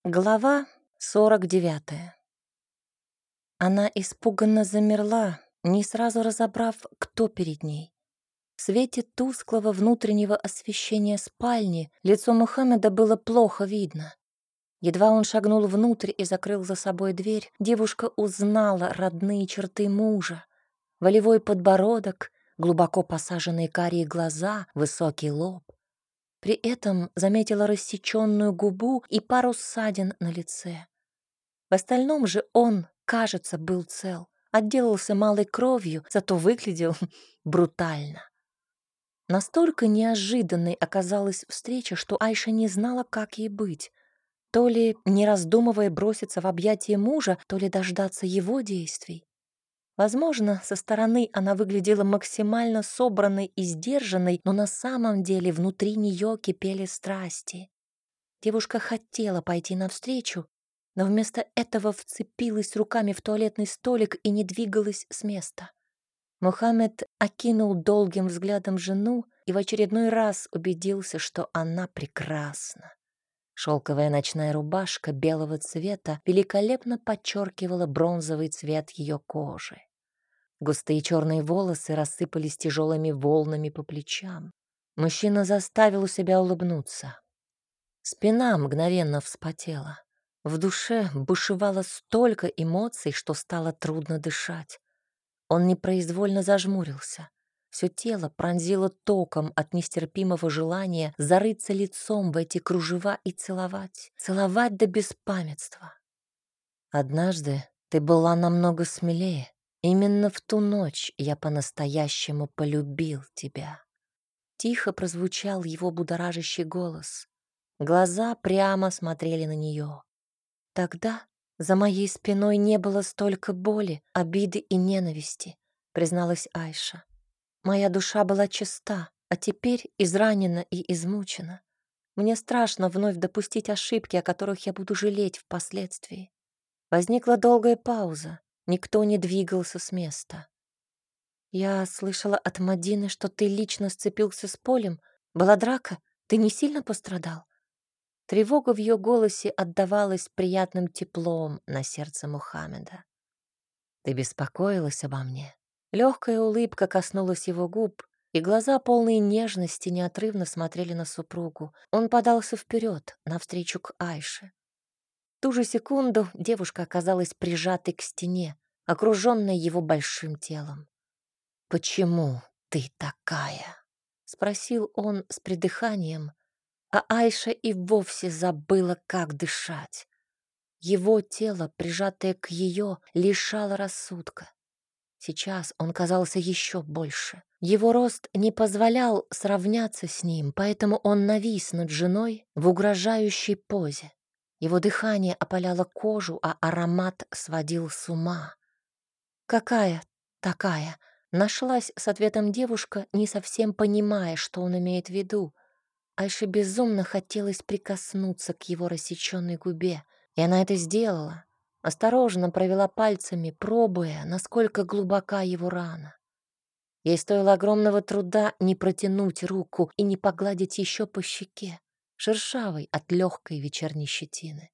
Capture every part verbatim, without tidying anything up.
Глава сорок девятая. Она испуганно замерла, не сразу разобрав, кто перед ней. В свете тусклого внутреннего освещения спальни лицо Мухаммеда было плохо видно. Едва он шагнул внутрь и закрыл за собой дверь, девушка узнала родные черты мужа. Волевой подбородок, глубоко посаженные карие глаза, высокий лоб. При этом заметила рассеченную губу и пару ссадин на лице. В остальном же он, кажется, был цел. Отделался малой кровью, зато выглядел брутально. Настолько неожиданной оказалась встреча, что Айша не знала, как ей быть. То ли, не раздумывая, броситься в объятия мужа, то ли дождаться его действий. Возможно, со стороны она выглядела максимально собранной и сдержанной, но на самом деле внутри нее кипели страсти. Девушка хотела пойти навстречу, но вместо этого вцепилась руками в туалетный столик и не двигалась с места. Мухаммед окинул долгим взглядом жену и в очередной раз убедился, что она прекрасна. Шелковая ночная рубашка белого цвета великолепно подчеркивала бронзовый цвет ее кожи. Густые черные волосы рассыпались тяжелыми волнами по плечам. Мужчина заставил себя улыбнуться. Спина мгновенно вспотела. В душе бушевало столько эмоций, что стало трудно дышать. Он непроизвольно зажмурился. Все тело пронзило током от нестерпимого желания зарыться лицом в эти кружева и целовать. Целовать до беспамятства. Однажды ты была намного смелее. Именно в ту ночь я по-настоящему полюбил тебя. Тихо прозвучал его будоражащий голос. Глаза прямо смотрели на нее. Тогда за моей спиной не было столько боли, обиды и ненависти, призналась Айша. Моя душа была чиста, а теперь изранена и измучена. Мне страшно вновь допустить ошибки, о которых я буду жалеть впоследствии. Возникла долгая пауза. Никто не двигался с места. Я слышала от Мадины, что ты лично сцепился с Полем. Была драка? Ты не сильно пострадал? Тревога в ее голосе отдавалась приятным теплом на сердце Мухаммеда. «Ты беспокоилась обо мне?» Легкая улыбка коснулась его губ, и глаза, полные нежности, неотрывно смотрели на супругу. Он подался вперед, навстречу к Айше. В ту же секунду девушка оказалась прижатой к стене, окруженной его большим телом. «Почему ты такая?» — спросил он с придыханием, а Айша и вовсе забыла, как дышать. Его тело, прижатое к ее, лишало рассудка. Сейчас он казался еще больше. Его рост не позволял сравняться с ним, поэтому он навис над женой в угрожающей позе. Его дыхание опаляло кожу, а аромат сводил с ума. «Какая такая?» — нашлась с ответом девушка, не совсем понимая, что он имеет в виду. Айше безумно хотелось прикоснуться к его рассеченной губе, и она это сделала. Осторожно провела пальцами, пробуя, насколько глубока его рана. Ей стоило огромного труда не протянуть руку и не погладить еще по щеке, шершавой от легкой вечерней щетины.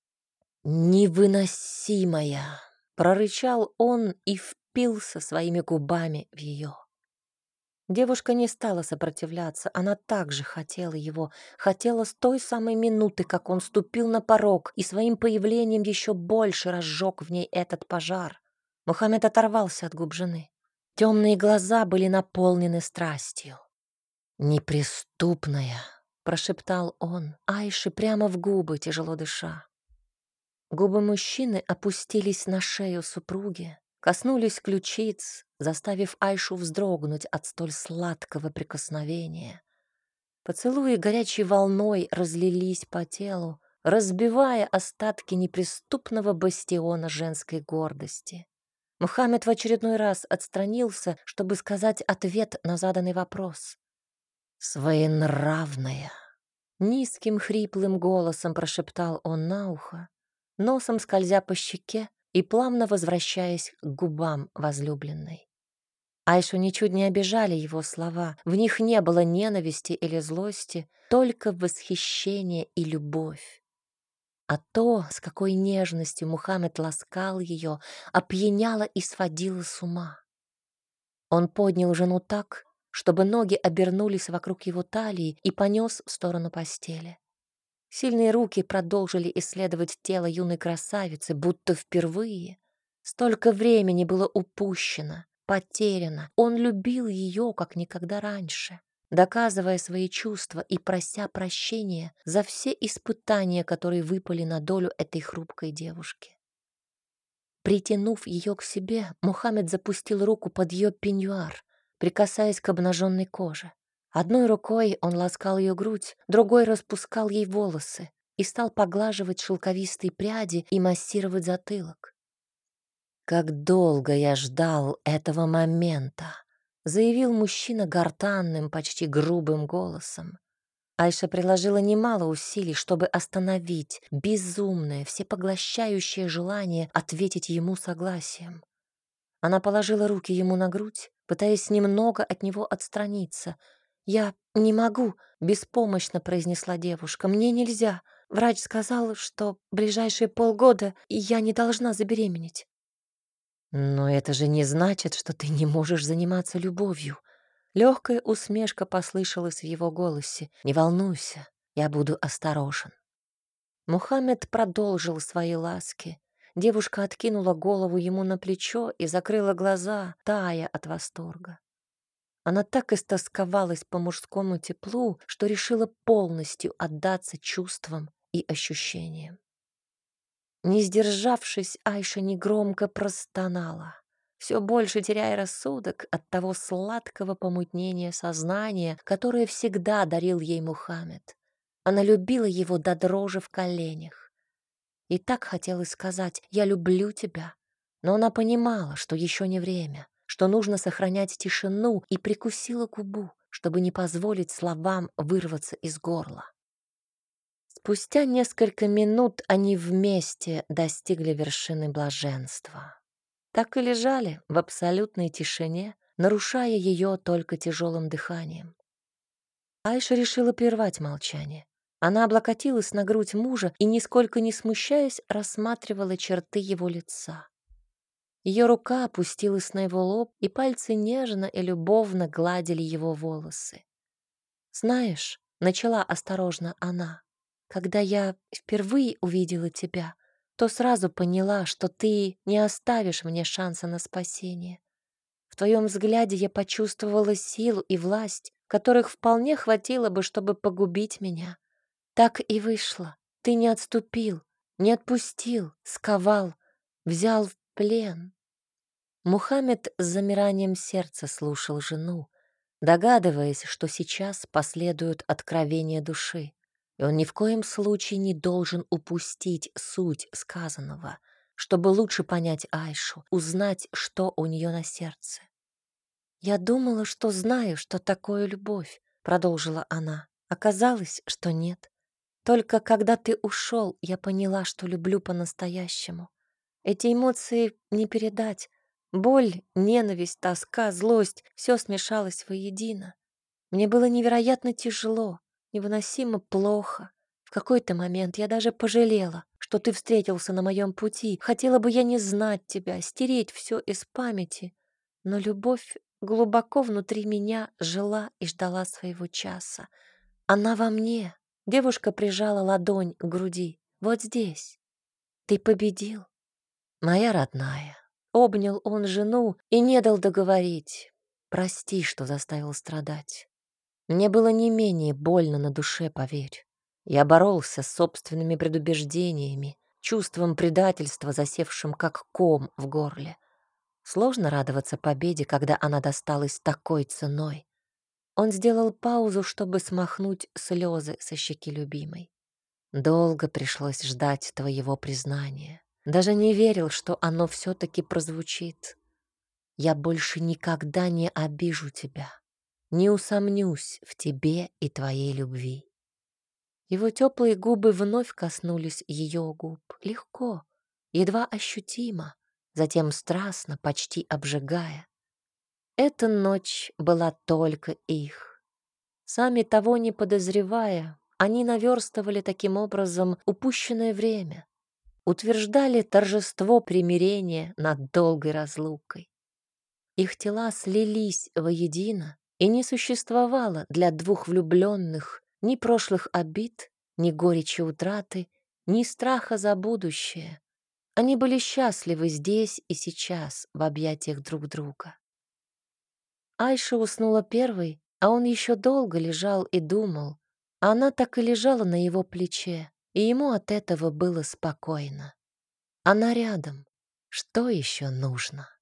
«Невыносимая!» — прорычал он и впился своими губами в ее. Девушка не стала сопротивляться, она также хотела его, хотела с той самой минуты, как он ступил на порог и своим появлением еще больше разжег в ней этот пожар. Мухаммед оторвался от губ жены. Темные глаза были наполнены страстью. «Неприступная», — прошептал он, Айше прямо в губы, тяжело дыша. Губы мужчины опустились на шею супруги, коснулись ключиц, заставив Айшу вздрогнуть от столь сладкого прикосновения. Поцелуи горячей волной разлились по телу, разбивая остатки неприступного бастиона женской гордости. Мухаммед в очередной раз отстранился, чтобы сказать ответ на заданный вопрос. «Своенравная!» Низким хриплым голосом прошептал он на ухо, носом скользя по щеке и плавно возвращаясь к губам возлюбленной. Айшу ничуть не обижали его слова, в них не было ненависти или злости, только восхищение и любовь. А то, с какой нежностью Мухаммед ласкал ее, опьяняло и сводило с ума. Он поднял жену так, чтобы ноги обернулись вокруг его талии, и понес в сторону постели. Сильные руки продолжили исследовать тело юной красавицы, будто впервые. Столько времени было упущено, потеряно. Он любил ее, как никогда раньше, доказывая свои чувства и прося прощения за все испытания, которые выпали на долю этой хрупкой девушки. Притянув ее к себе, Мухаммед запустил руку под ее пеньюар, прикасаясь к обнаженной коже. Одной рукой он ласкал ее грудь, другой распускал ей волосы и стал поглаживать шелковистые пряди и массировать затылок. «Как долго я ждал этого момента», — заявил мужчина гортанным, почти грубым голосом. Айша приложила немало усилий, чтобы остановить безумное, всепоглощающее желание ответить ему согласием. Она положила руки ему на грудь, пытаясь немного от него отстраниться. «Я не могу», — беспомощно произнесла девушка. «Мне нельзя. Врач сказал, что ближайшие полгода я не должна забеременеть». «Но это же не значит, что ты не можешь заниматься любовью». Легкая усмешка послышалась в его голосе. «Не волнуйся, я буду осторожен». Мухаммед продолжил свои ласки. Девушка откинула голову ему на плечо и закрыла глаза, тая от восторга. Она так истосковалась по мужскому теплу, что решила полностью отдаться чувствам и ощущениям. Не сдержавшись, Айша негромко простонала, все больше теряя рассудок от того сладкого помутнения сознания, которое всегда дарил ей Мухаммед. Она любила его до дрожи в коленях. И так хотелось сказать «я люблю тебя», но она понимала, что еще не время, что нужно сохранять тишину, и прикусила губу, чтобы не позволить словам вырваться из горла. Спустя несколько минут они вместе достигли вершины блаженства. Так и лежали в абсолютной тишине, нарушая ее только тяжелым дыханием. Айша решила прервать молчание. Она облокотилась на грудь мужа и, нисколько не смущаясь, рассматривала черты его лица. Ее рука опустилась на его лоб, и пальцы нежно и любовно гладили его волосы. «Знаешь», — начала осторожно она, — «когда я впервые увидела тебя, то сразу поняла, что ты не оставишь мне шанса на спасение. В твоем взгляде я почувствовала силу и власть, которых вполне хватило бы, чтобы погубить меня. Так и вышло. Ты не отступил, не отпустил, сковал, взял в плен». Мухаммед с замиранием сердца слушал жену, догадываясь, что сейчас последует откровение души, и он ни в коем случае не должен упустить суть сказанного, чтобы лучше понять Айшу, узнать, что у нее на сердце. «Я думала, что знаю, что такое любовь», — продолжила она. «Оказалось, что нет. Только когда ты ушел, я поняла, что люблю по-настоящему. Эти эмоции не передать. Боль, ненависть, тоска, злость — все смешалось воедино. Мне было невероятно тяжело, невыносимо плохо. В какой-то момент я даже пожалела, что ты встретился на моем пути. Хотела бы я не знать тебя, стереть все из памяти. Но любовь глубоко внутри меня жила и ждала своего часа. Она во мне». Девушка прижала ладонь к груди. «Вот здесь. Ты победил, моя родная». Обнял он жену и не дал договорить. «Прости, что заставил страдать. Мне было не менее больно на душе, поверь. Я боролся с собственными предубеждениями, чувством предательства, засевшим как ком в горле. Сложно радоваться победе, когда она досталась такой ценой». Он сделал паузу, чтобы смахнуть слезы со щеки любимой. «Долго пришлось ждать твоего признания. Даже не верил, что оно все-таки прозвучит. Я больше никогда не обижу тебя, не усомнюсь в тебе и твоей любви». Его теплые губы вновь коснулись ее губ. Легко, едва ощутимо, затем страстно, почти обжигая. Эта ночь была только их. Сами того не подозревая, Они наверстывали таким образом упущенное время, утверждали торжество примирения над долгой разлукой. Их тела слились воедино, и не существовало для двух влюбленных ни прошлых обид, ни горечи утраты, ни страха за будущее. Они были счастливы здесь и сейчас в объятиях друг друга. Айша уснула первой, а он еще долго лежал и думал, а она так и лежала на его плече, и ему от этого было спокойно. Она рядом. Что еще нужно?